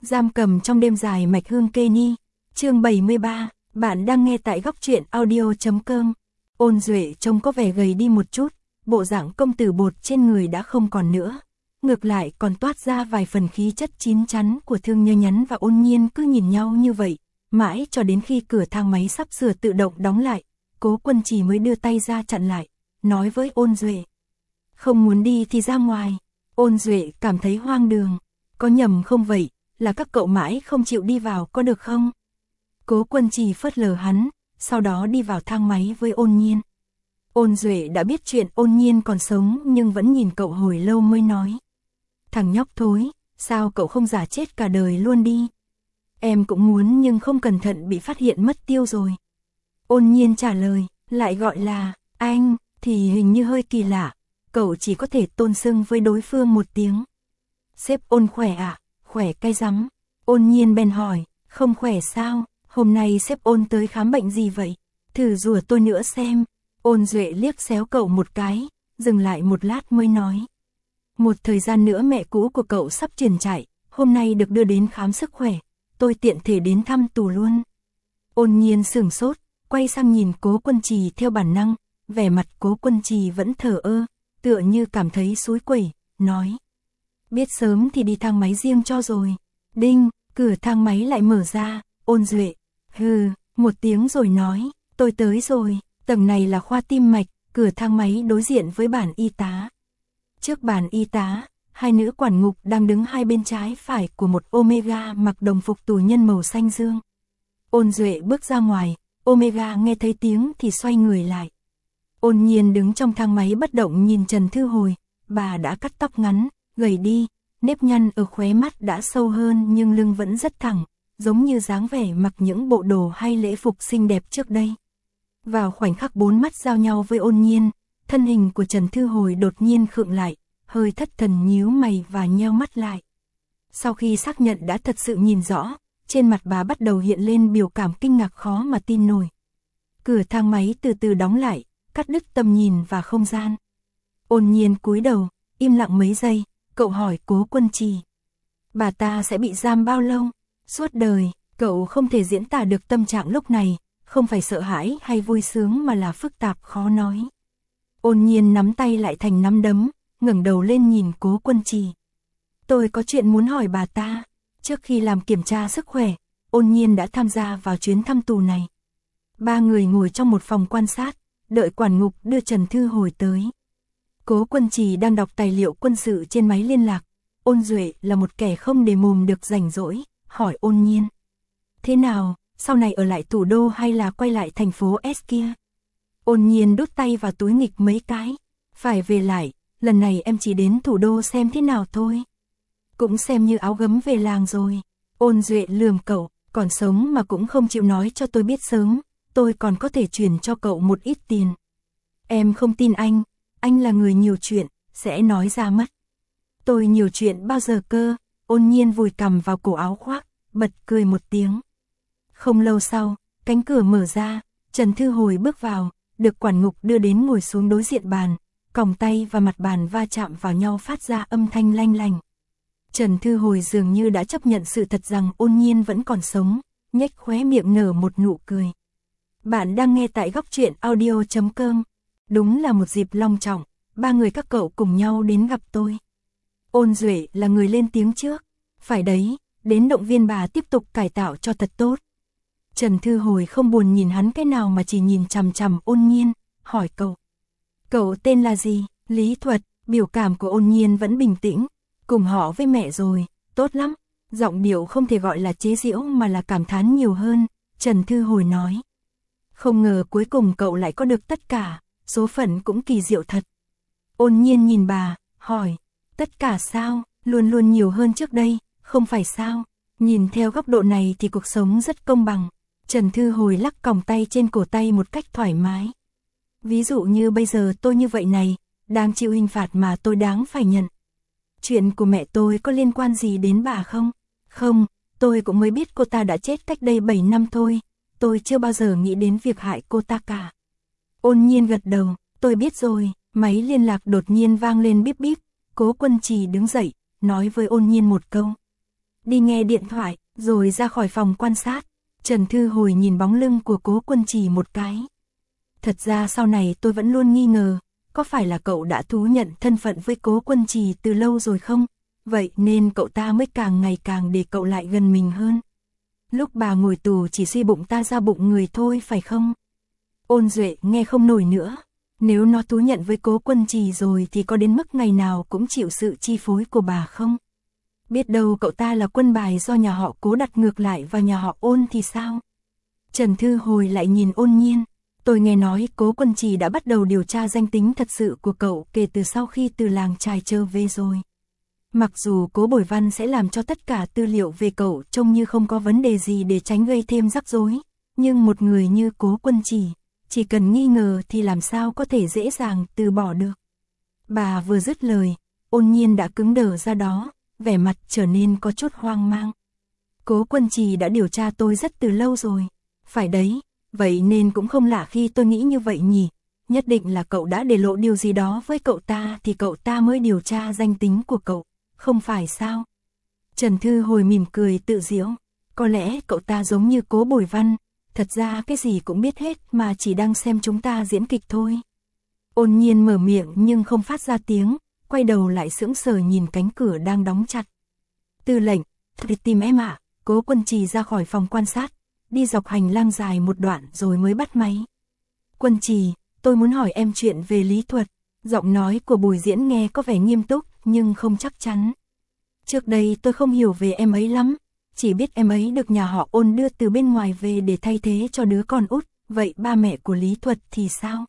Giam cầm trong đêm dài mạch hương kê ni. Chương 73, bạn đang nghe tại góc truyện audio.com. Ôn Duệ trông có vẻ gầy đi một chút, bộ dạng công tử bột trên người đã không còn nữa. Ngược lại còn toát ra vài phần khí chất chín chắn của Thương Nhơ Nhắn và Ôn Nhiên cứ nhìn nhau như vậy, mãi cho đến khi cửa thang máy sắp sửa tự động đóng lại, Cố Quân Trì mới đưa tay ra chặn lại, nói với Ôn Duệ. Không muốn đi thì ra ngoài. Ôn Duệ cảm thấy hoang đường. Có nhầm không vậy, là các cậu mãi không chịu đi vào có được không? Cố Quân Trì phớt lờ hắn, sau đó đi vào thang máy với Ôn Nhiên. Ôn Duệ đã biết chuyện Ôn Nhiên còn sống nhưng vẫn nhìn cậu hồi lâu mới nói. Thằng nhóc thối, sao cậu không giả chết cả đời luôn đi? Em cũng muốn nhưng không cẩn thận bị phát hiện mất tiêu rồi. Ôn Nhiên trả lời, lại gọi là anh thì hình như hơi kỳ lạ, cậu chỉ có thể tôn xưng với đối phương một tiếng. Sếp Ôn khỏe ạ? Khỏe cái rắm. Ôn Nhiên bèn hỏi, không khỏe sao? Hôm nay sếp Ôn tới khám bệnh gì vậy? Thử rủa tôi nữa xem. Ôn Duệ liếc xéo cậu một cái, dừng lại một lát mới nói. Một thời gian nữa mẹ cũ của cậu sắp chuyển trại, hôm nay được đưa đến khám sức khỏe, tôi tiện thể đến thăm tù luôn. Ôn Nhiên sửng sốt, quay sang nhìn Cố Quân Trì theo bản năng, vẻ mặt Cố Quân Trì vẫn thờ ơ, tựa như cảm thấy xúi quẩy, nói. Biết sớm thì đi thang máy riêng cho rồi. Đinh, cửa thang máy lại mở ra, Ôn Duệ, hừ, một tiếng rồi nói, tôi tới rồi, tầng này là khoa tim mạch, cửa thang máy đối diện với bàn y tá. Trước bàn y tá, hai nữ quản ngục đang đứng hai bên trái phải của một Omega mặc đồng phục tù nhân màu xanh dương. Ôn Duệ bước ra ngoài, Omega nghe thấy tiếng thì xoay người lại. Ôn Nhiên đứng trong thang máy bất động nhìn Trần Thư Hồi, bà đã cắt tóc ngắn, gầy đi, nếp nhăn ở khóe mắt đã sâu hơn nhưng lưng vẫn rất thẳng, giống như dáng vẻ mặc những bộ đồ hay lễ phục xinh đẹp trước đây. Vào khoảnh khắc bốn mắt giao nhau với Ôn Nhiên, thân hình của Trần Thư Hồi đột nhiên khựng lại, hơi thất thần nhíu mày và nheo mắt lại. Sau khi xác nhận đã thật sự nhìn rõ, trên mặt bà bắt đầu hiện lên biểu cảm kinh ngạc khó mà tin nổi. Cửa thang máy từ từ đóng lại, cắt đứt tầm nhìn và không gian. Ôn Nhiên cúi đầu, im lặng mấy giây, cậu hỏi Cố Quân Trì. Bà ta sẽ bị giam bao lâu? Suốt đời, cậu không thể diễn tả được tâm trạng lúc này, không phải sợ hãi hay vui sướng mà là phức tạp khó nói. Ôn Nhiên nắm tay lại thành nắm đấm, ngẩng đầu lên nhìn Cố Quân Trì. Tôi có chuyện muốn hỏi bà ta. Trước khi làm kiểm tra sức khỏe, Ôn Nhiên đã tham gia vào chuyến thăm tù này. Ba người ngồi trong một phòng quan sát, đợi quản ngục đưa Trần Thư Hồi tới. Cố Quân Trì đang đọc tài liệu quân sự trên máy liên lạc. Ôn Duệ là một kẻ không để mồm được rảnh rỗi, hỏi Ôn Nhiên. Thế nào, sau này ở lại thủ đô hay là quay lại thành phố S kia? Ôn Nhiên đút tay vào túi nghịch mấy cái. Phải về lại, lần này em chỉ đến thủ đô xem thế nào thôi. Cũng xem như áo gấm về làng rồi. Ôn Duệ lườm cậu, còn sống mà cũng không chịu nói cho tôi biết sớm, tôi còn có thể chuyển cho cậu một ít tiền. Em không tin anh là người nhiều chuyện, sẽ nói ra mất. Tôi nhiều chuyện bao giờ cơ? Ôn Nhiên vùi cằm vào cổ áo khoác, bật cười một tiếng. Không lâu sau, cánh cửa mở ra, Trần Thư Hồi bước vào, được quản ngục đưa đến ngồi xuống đối diện bàn, còng tay và mặt bàn va chạm vào nhau phát ra âm thanh lanh lành. Trần Thư Hồi dường như đã chấp nhận sự thật rằng Ôn Nhiên vẫn còn sống, nhếch khóe miệng nở một nụ cười. Bạn đang nghe tại góc truyện audio.com. Đúng là một dịp long trọng, ba người các cậu cùng nhau đến gặp tôi. Ôn Duệ là người lên tiếng trước. Phải đấy, đến động viên bà tiếp tục cải tạo cho thật tốt. Trần Thư Hồi không buồn nhìn hắn cái nào mà chỉ nhìn chằm chằm Ôn Nhiên, hỏi cậu. Cậu tên là gì? Lý Thuật. Biểu cảm của Ôn Nhiên vẫn bình tĩnh. Cùng họ với mẹ rồi, tốt lắm. Giọng điệu không thể gọi là chế giễu mà là cảm thán nhiều hơn, Trần Thư Hồi nói. Không ngờ cuối cùng cậu lại có được tất cả, số phận cũng kỳ diệu thật. Ôn Nhiên nhìn bà, hỏi, tất cả sao? Luôn luôn nhiều hơn trước đây, không phải sao? Nhìn theo góc độ này thì cuộc sống rất công bằng. Trần Thư Hồi lắc còng tay trên cổ tay một cách thoải mái. Ví dụ như bây giờ tôi như vậy này, đang chịu hình phạt mà tôi đáng phải nhận. Chuyện của mẹ tôi có liên quan gì đến bà không? Không, tôi cũng mới biết cô ta đã chết cách đây 7 năm thôi. Tôi chưa bao giờ nghĩ đến việc hại cô ta cả. Ôn Nhiên gật đầu, tôi biết rồi. Máy liên lạc đột nhiên vang lên bíp bíp. Cố Quân Trì đứng dậy, nói với Ôn Nhiên một câu. đi nghe điện thoại, rồi ra khỏi phòng quan sát. Trần Thư Hồi nhìn bóng lưng của Cố Quân Trì một cái. Thật ra sau này tôi vẫn luôn nghi ngờ, có phải là cậu đã thú nhận thân phận với Cố Quân Trì từ lâu rồi không? Vậy nên cậu ta mới càng ngày càng để cậu lại gần mình hơn. Lúc bà ngồi tù chỉ suy bụng ta ra bụng người thôi phải không? Ôn Duệ nghe không nổi nữa. Nếu nó thú nhận với Cố Quân Trì rồi thì có đến mức ngày nào cũng chịu sự chi phối của bà không? Biết đâu cậu ta là quân bài do nhà họ Cố đặt ngược lại vào nhà họ Ôn thì sao? Trần Thư Hồi lại nhìn Ôn Nhiên. Tôi nghe nói Cố Quân Trì đã bắt đầu điều tra danh tính thật sự của cậu kể từ sau khi từ làng trài trở về rồi. Mặc dù Cố Bồi Văn sẽ làm cho tất cả tư liệu về cậu trông như không có vấn đề gì để tránh gây thêm rắc rối, nhưng một người như Cố Quân Trì, chỉ cần nghi ngờ thì làm sao có thể dễ dàng từ bỏ được. Bà vừa dứt lời, Ôn Nhiên đã cứng đờ ra đó, vẻ mặt trở nên có chút hoang mang. Cố Quân Trì đã điều tra tôi rất từ lâu rồi. Phải đấy, vậy nên cũng không lạ khi tôi nghĩ như vậy nhỉ. Nhất định là cậu đã để lộ điều gì đó với cậu ta thì cậu ta mới điều tra danh tính của cậu, không phải sao? Trần Thư Hồi mỉm cười tự giễu. Có lẽ cậu ta giống như Cố Bồi Văn, thật ra cái gì cũng biết hết mà chỉ đang xem chúng ta diễn kịch thôi. Ôn Nhiên mở miệng nhưng không phát ra tiếng, quay đầu lại sững sờ nhìn cánh cửa đang đóng chặt. Tư lệnh, thì tìm em ạ. Cố Quân Trì ra khỏi phòng quan sát, đi dọc hành lang dài một đoạn rồi mới bắt máy. Quân Trì, tôi muốn hỏi em chuyện về lý thuật. Giọng nói của Bùi Diễn nghe có vẻ nghiêm túc nhưng không chắc chắn. Trước đây tôi không hiểu về em ấy lắm, chỉ biết em ấy được nhà họ Ôn đưa từ bên ngoài về để thay thế cho đứa con út. Vậy ba mẹ của Lý Thuật thì sao?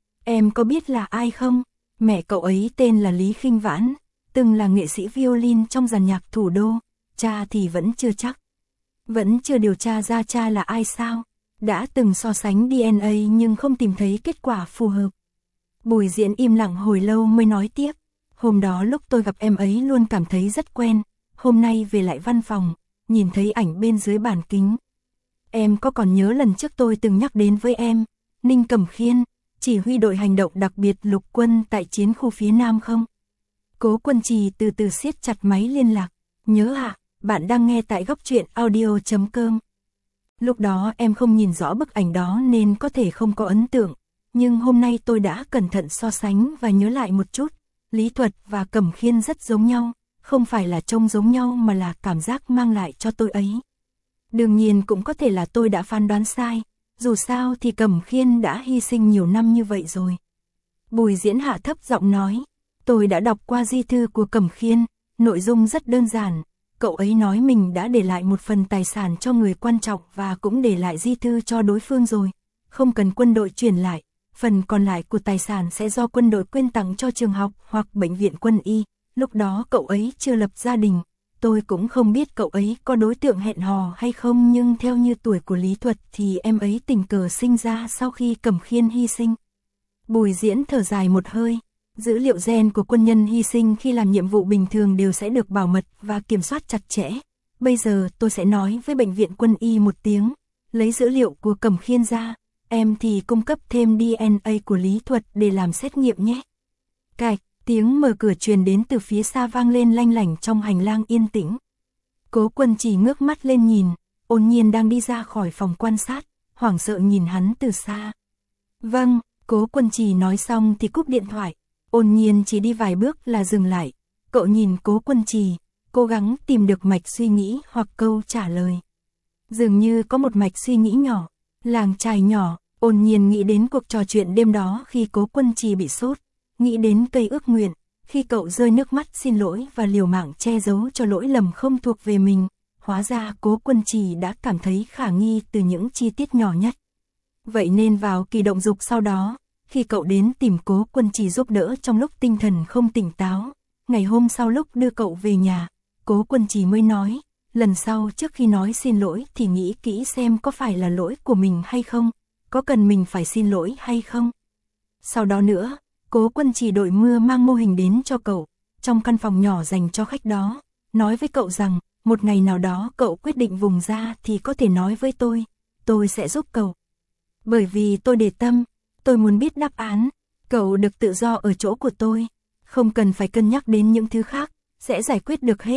Em có biết là ai không? Mẹ cậu ấy tên là Lý Khinh Vãn, từng là nghệ sĩ violin trong dàn nhạc thủ đô. Cha thì vẫn chưa chắc. Vẫn chưa điều tra ra cha là ai sao? Đã từng so sánh DNA nhưng không tìm thấy kết quả phù hợp. Bùi Diễn im lặng hồi lâu mới nói tiếp. Hôm đó lúc tôi gặp em ấy luôn cảm thấy rất quen. Hôm nay về lại văn phòng, nhìn thấy ảnh bên dưới bàn kính. Em có còn nhớ lần trước tôi từng nhắc đến với em, Ninh Cẩm Khiên, chỉ huy đội hành động đặc biệt lục quân tại chiến khu phía Nam không? Cố Quân Trì từ từ siết chặt máy liên lạc. Nhớ ạ, bạn đang nghe tại góc truyện audio.com. Lúc đó em không nhìn rõ bức ảnh đó nên có thể không có ấn tượng. Nhưng hôm nay tôi đã cẩn thận so sánh và nhớ lại một chút. Lý Thuật và Cẩm Khiên rất giống nhau, không phải là trông giống nhau mà là cảm giác mang lại cho tôi ấy. Đương nhiên cũng có thể là tôi đã phán đoán sai, dù sao thì Cẩm Khiên đã hy sinh nhiều năm như vậy rồi. Bùi Diễn hạ thấp giọng nói, tôi đã đọc qua di thư của Cẩm Khiên, nội dung rất đơn giản. Cậu ấy nói mình đã để lại một phần tài sản cho người quan trọng và cũng để lại di thư cho đối phương rồi, không cần quân đội chuyển lại. Phần còn lại của tài sản sẽ do quân đội quyên tặng cho trường học hoặc bệnh viện quân y. Lúc đó cậu ấy chưa lập gia đình. Tôi cũng không biết cậu ấy có đối tượng hẹn hò hay không, nhưng theo như tuổi của Lý Thuật thì em ấy tình cờ sinh ra sau khi Cẩm Khiên hy sinh. Bùi Diễn thở dài một hơi. Dữ liệu gen của quân nhân hy sinh khi làm nhiệm vụ bình thường đều sẽ được bảo mật và kiểm soát chặt chẽ. Bây giờ tôi sẽ nói với bệnh viện quân y một tiếng, lấy dữ liệu của Cẩm Khiên ra. Em thì cung cấp thêm DNA của Lý Thuật để làm xét nghiệm nhé. Cạch, tiếng mở cửa truyền đến từ phía xa vang lên lanh lảnh trong hành lang yên tĩnh. Cố Quân Trì ngước mắt lên nhìn, Ôn Nhiên đang đi ra khỏi phòng quan sát, hoảng sợ nhìn hắn từ xa. Vâng, Cố Quân Trì nói xong thì cúp điện thoại. Ôn Nhiên chỉ đi vài bước là dừng lại. Cậu nhìn Cố Quân Trì, cố gắng tìm được mạch suy nghĩ hoặc câu trả lời. Dường như có một mạch suy nghĩ nhỏ. Làng trài nhỏ, Ôn Nhiên nghĩ đến cuộc trò chuyện đêm đó khi Cố Quân Trì bị sốt, nghĩ đến cây ước nguyện, khi cậu rơi nước mắt xin lỗi và liều mạng che giấu cho lỗi lầm không thuộc về mình. Hóa ra Cố Quân Trì đã cảm thấy khả nghi từ những chi tiết nhỏ nhất. Vậy nên vào kỳ động dục sau đó, khi cậu đến tìm Cố Quân Trì giúp đỡ trong lúc tinh thần không tỉnh táo, ngày hôm sau lúc đưa cậu về nhà, Cố Quân Trì mới nói, lần sau trước khi nói xin lỗi thì nghĩ kỹ xem có phải là lỗi của mình hay không, có cần mình phải xin lỗi hay không. Sau đó nữa, Cố Quân Trì đội mưa mang mô hình đến cho cậu, trong căn phòng nhỏ dành cho khách đó, nói với cậu rằng, một ngày nào đó cậu quyết định vùng ra thì có thể nói với tôi sẽ giúp cậu. Bởi vì tôi để tâm, tôi muốn biết đáp án, cậu được tự do ở chỗ của tôi, không cần phải cân nhắc đến những thứ khác, sẽ giải quyết được hết.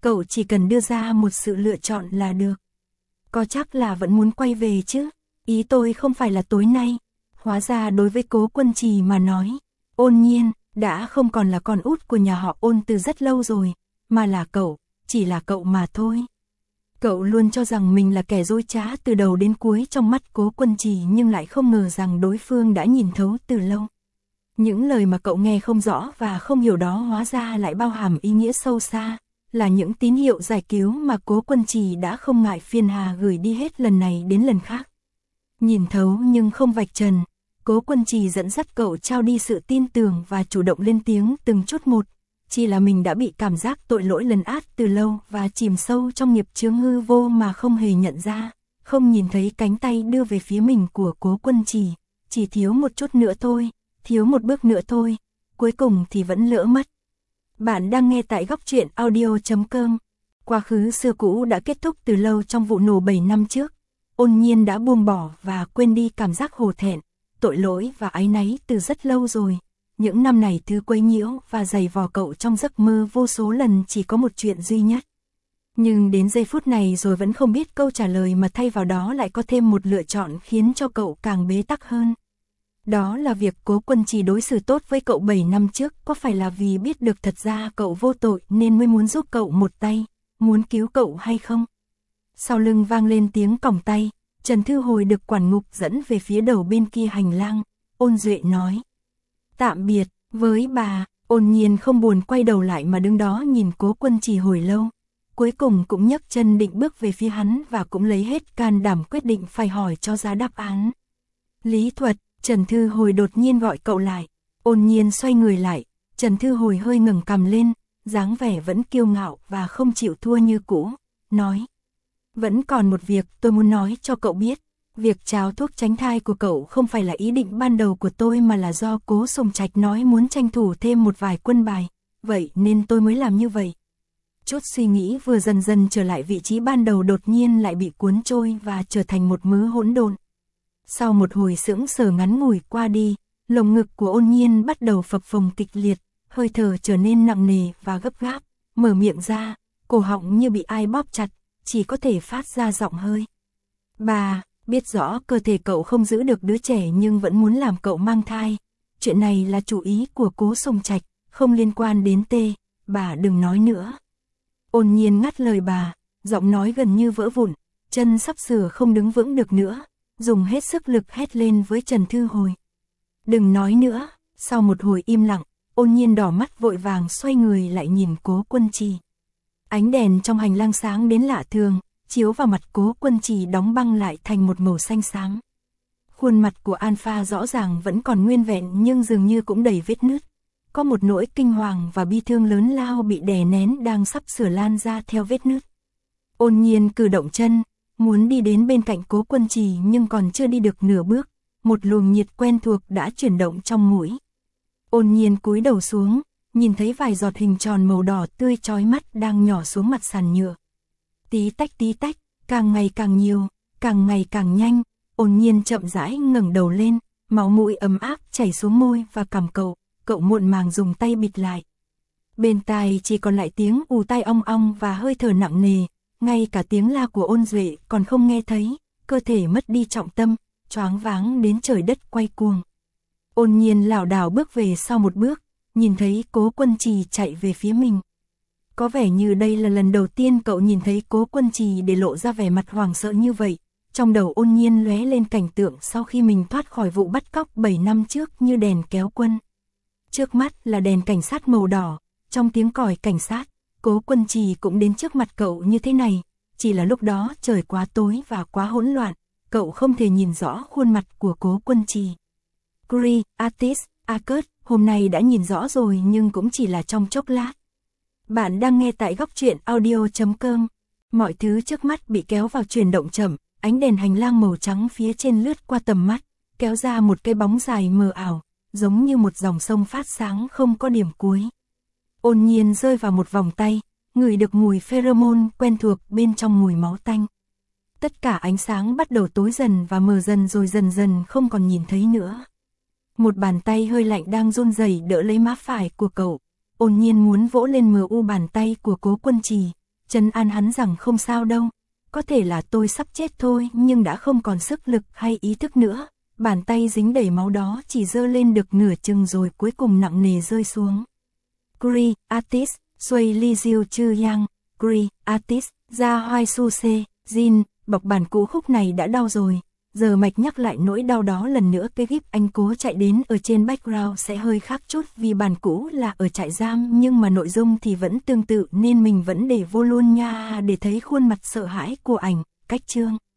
cậu chỉ cần đưa ra một sự lựa chọn là được. Có chắc là vẫn muốn quay về chứ? Ý tôi không phải là tối nay. Hóa ra đối với Cố Quân Trì mà nói, Ôn Nhiên đã không còn là con út của nhà họ Ôn từ rất lâu rồi, mà là cậu, chỉ là cậu mà thôi. Cậu luôn cho rằng mình là kẻ dối trá từ đầu đến cuối trong mắt Cố Quân Trì, nhưng lại không ngờ rằng đối phương đã nhìn thấu từ lâu. Những lời mà cậu nghe không rõ và không hiểu đó hóa ra lại bao hàm ý nghĩa sâu xa, là những tín hiệu giải cứu mà Cố Quân Trì đã không ngại phiền hà gửi đi hết lần này đến lần khác. Nhìn thấu nhưng không vạch trần, Cố Quân Trì dẫn dắt cậu trao đi sự tin tưởng và chủ động lên tiếng từng chút một. Chỉ là mình đã bị cảm giác tội lỗi lấn át từ lâu và chìm sâu trong nghiệp chướng hư vô mà không hề nhận ra, không nhìn thấy cánh tay đưa về phía mình của Cố Quân Trì, chỉ thiếu một chút nữa thôi, thiếu một bước nữa thôi, cuối cùng thì vẫn lỡ mất. Bạn đang nghe tại Góc Truyện Audio.com. Quá khứ xưa cũ đã kết thúc từ lâu trong vụ nổ 7 năm trước. Ôn Nhiên đã buông bỏ và quên đi cảm giác hổ thẹn, tội lỗi và áy náy từ rất lâu rồi. Những năm này thứ quấy nhiễu và giày vò cậu trong giấc mơ vô số lần chỉ có một chuyện duy nhất. Nhưng đến giây phút này rồi vẫn không biết câu trả lời, mà thay vào đó lại có thêm một lựa chọn khiến cho cậu càng bế tắc hơn. Đó là việc Cố Quân Trì đối xử tốt với cậu 7 năm trước, có phải là vì biết được thật ra cậu vô tội nên mới muốn giúp cậu một tay, muốn cứu cậu hay không? Sau lưng vang lên tiếng còng tay, Trần Thư Hồi được quản ngục dẫn về phía đầu bên kia hành lang. Ôn Duệ nói tạm biệt với bà. Ôn Nhiên không buồn quay đầu lại mà đứng đó nhìn Cố Quân Trì hồi lâu. Cuối cùng cũng nhấc chân định bước về phía hắn và cũng lấy hết can đảm quyết định phải hỏi cho ra đáp án. Lý Thuật, Trần Thư Hồi đột nhiên gọi cậu lại. Ôn Nhiên xoay người lại, Trần Thư Hồi hơi ngẩng cằm lên, dáng vẻ vẫn kiêu ngạo và không chịu thua như cũ, nói: vẫn còn một việc tôi muốn nói cho cậu biết. Việc trao thuốc tránh thai của cậu không phải là ý định ban đầu của tôi, mà là do Cố Sùng Trạch nói muốn tranh thủ thêm một vài quân bài, vậy nên tôi mới làm như vậy. Chút suy nghĩ vừa dần dần trở lại vị trí ban đầu đột nhiên lại bị cuốn trôi và trở thành một mớ hỗn độn. Sau một hồi sững sờ ngắn ngủi qua đi, lồng ngực của Ôn Nhiên bắt đầu phập phồng kịch liệt, hơi thở trở nên nặng nề và gấp gáp, mở miệng ra, cổ họng như bị ai bóp chặt, chỉ có thể phát ra giọng hơi. Bà biết rõ cơ thể cậu không giữ được đứa trẻ nhưng vẫn muốn làm cậu mang thai. Chuyện này là chủ ý của Cố Sùng Trạch, không liên quan đến Tê, bà đừng nói nữa. Ôn Nhiên ngắt lời bà, giọng nói gần như vỡ vụn, chân sắp sửa không đứng vững được nữa, dùng hết sức lực hét lên với Trần Thư Hồi. Đừng nói nữa. Sau một hồi im lặng, Ôn Nhiên đỏ mắt vội vàng xoay người lại nhìn Cố Quân Trì. Ánh đèn trong hành lang sáng đến lạ thường, chiếu vào mặt Cố Quân Trì đóng băng lại thành một màu xanh xám. Khuôn mặt của Alpha rõ ràng vẫn còn nguyên vẹn nhưng dường như cũng đầy vết nứt. Có một nỗi kinh hoàng và bi thương lớn lao bị đè nén đang sắp sửa lan ra theo vết nứt. Ôn Nhiên cử động chân, muốn đi đến bên cạnh Cố Quân Trì nhưng còn chưa đi được nửa bước, một luồng nhiệt quen thuộc đã chuyển động trong mũi. Ôn Nhiên cúi đầu xuống, nhìn thấy vài giọt hình tròn màu đỏ tươi chói mắt đang nhỏ xuống mặt sàn nhựa. Tí tách, càng ngày càng nhiều, càng ngày càng nhanh. Ôn Nhiên chậm rãi ngẩng đầu lên, máu mũi ấm áp chảy xuống môi và cằm cậu muộn màng dùng tay bịt lại. Bên tai chỉ còn lại tiếng ù tai ong ong và hơi thở nặng nề, ngay cả tiếng la của Ôn Duệ còn không nghe thấy, cơ thể mất đi trọng tâm, choáng váng đến trời đất quay cuồng. Ôn Nhiên lảo đảo bước về sau một bước, nhìn thấy Cố Quân Trì chạy về phía mình. Có vẻ như đây là lần đầu tiên cậu nhìn thấy Cố Quân Trì để lộ ra vẻ mặt hoảng sợ như vậy. Trong đầu Ôn Nhiên lóe lên cảnh tượng sau khi mình thoát khỏi vụ bắt cóc 7 năm trước như đèn kéo quân. Trước mắt là đèn cảnh sát màu đỏ, trong tiếng còi cảnh sát, Cố Quân Trì cũng đến trước mặt cậu như thế này, chỉ là lúc đó trời quá tối và quá hỗn loạn, cậu không thể nhìn rõ khuôn mặt của Cố Quân Trì. Cree, Artist, Akert, hôm nay đã nhìn rõ rồi nhưng cũng chỉ là trong chốc lát. Bạn đang nghe tại Góc Truyện Audio.com. Mọi thứ trước mắt bị kéo vào chuyển động chậm, ánh đèn hành lang màu trắng phía trên lướt qua tầm mắt, kéo ra một cái bóng dài mờ ảo, giống như một dòng sông phát sáng không có điểm cuối. Ôn Nhiên rơi vào một vòng tay, ngửi được mùi pheromone quen thuộc bên trong mùi máu tanh. Tất cả ánh sáng bắt đầu tối dần và mờ dần rồi dần dần không còn nhìn thấy nữa. Một bàn tay hơi lạnh đang run rẩy đỡ lấy má phải của cậu. Ôn Nhiên muốn vỗ lên mờ u bàn tay của Cố Quân Trì, trấn an hắn rằng không sao đâu, có thể là tôi sắp chết thôi nhưng đã không còn sức lực hay ý thức nữa. Bàn tay dính đầy máu đó chỉ giơ lên được nửa chừng rồi cuối cùng nặng nề rơi xuống. Gri, artist, Suy Li Diêu Chư Yang, Gri, artist, Ra Hoai Su Se, Jin, bọc bản cũ khúc này đã đau rồi. Giờ Mạch nhắc lại nỗi đau đó lần nữa, cái gíp anh cố chạy đến ở trên background sẽ hơi khác chút vì bản cũ là ở trại giam nhưng mà nội dung thì vẫn tương tự nên mình vẫn để vô luôn nha để thấy khuôn mặt sợ hãi của ảnh, cách chương.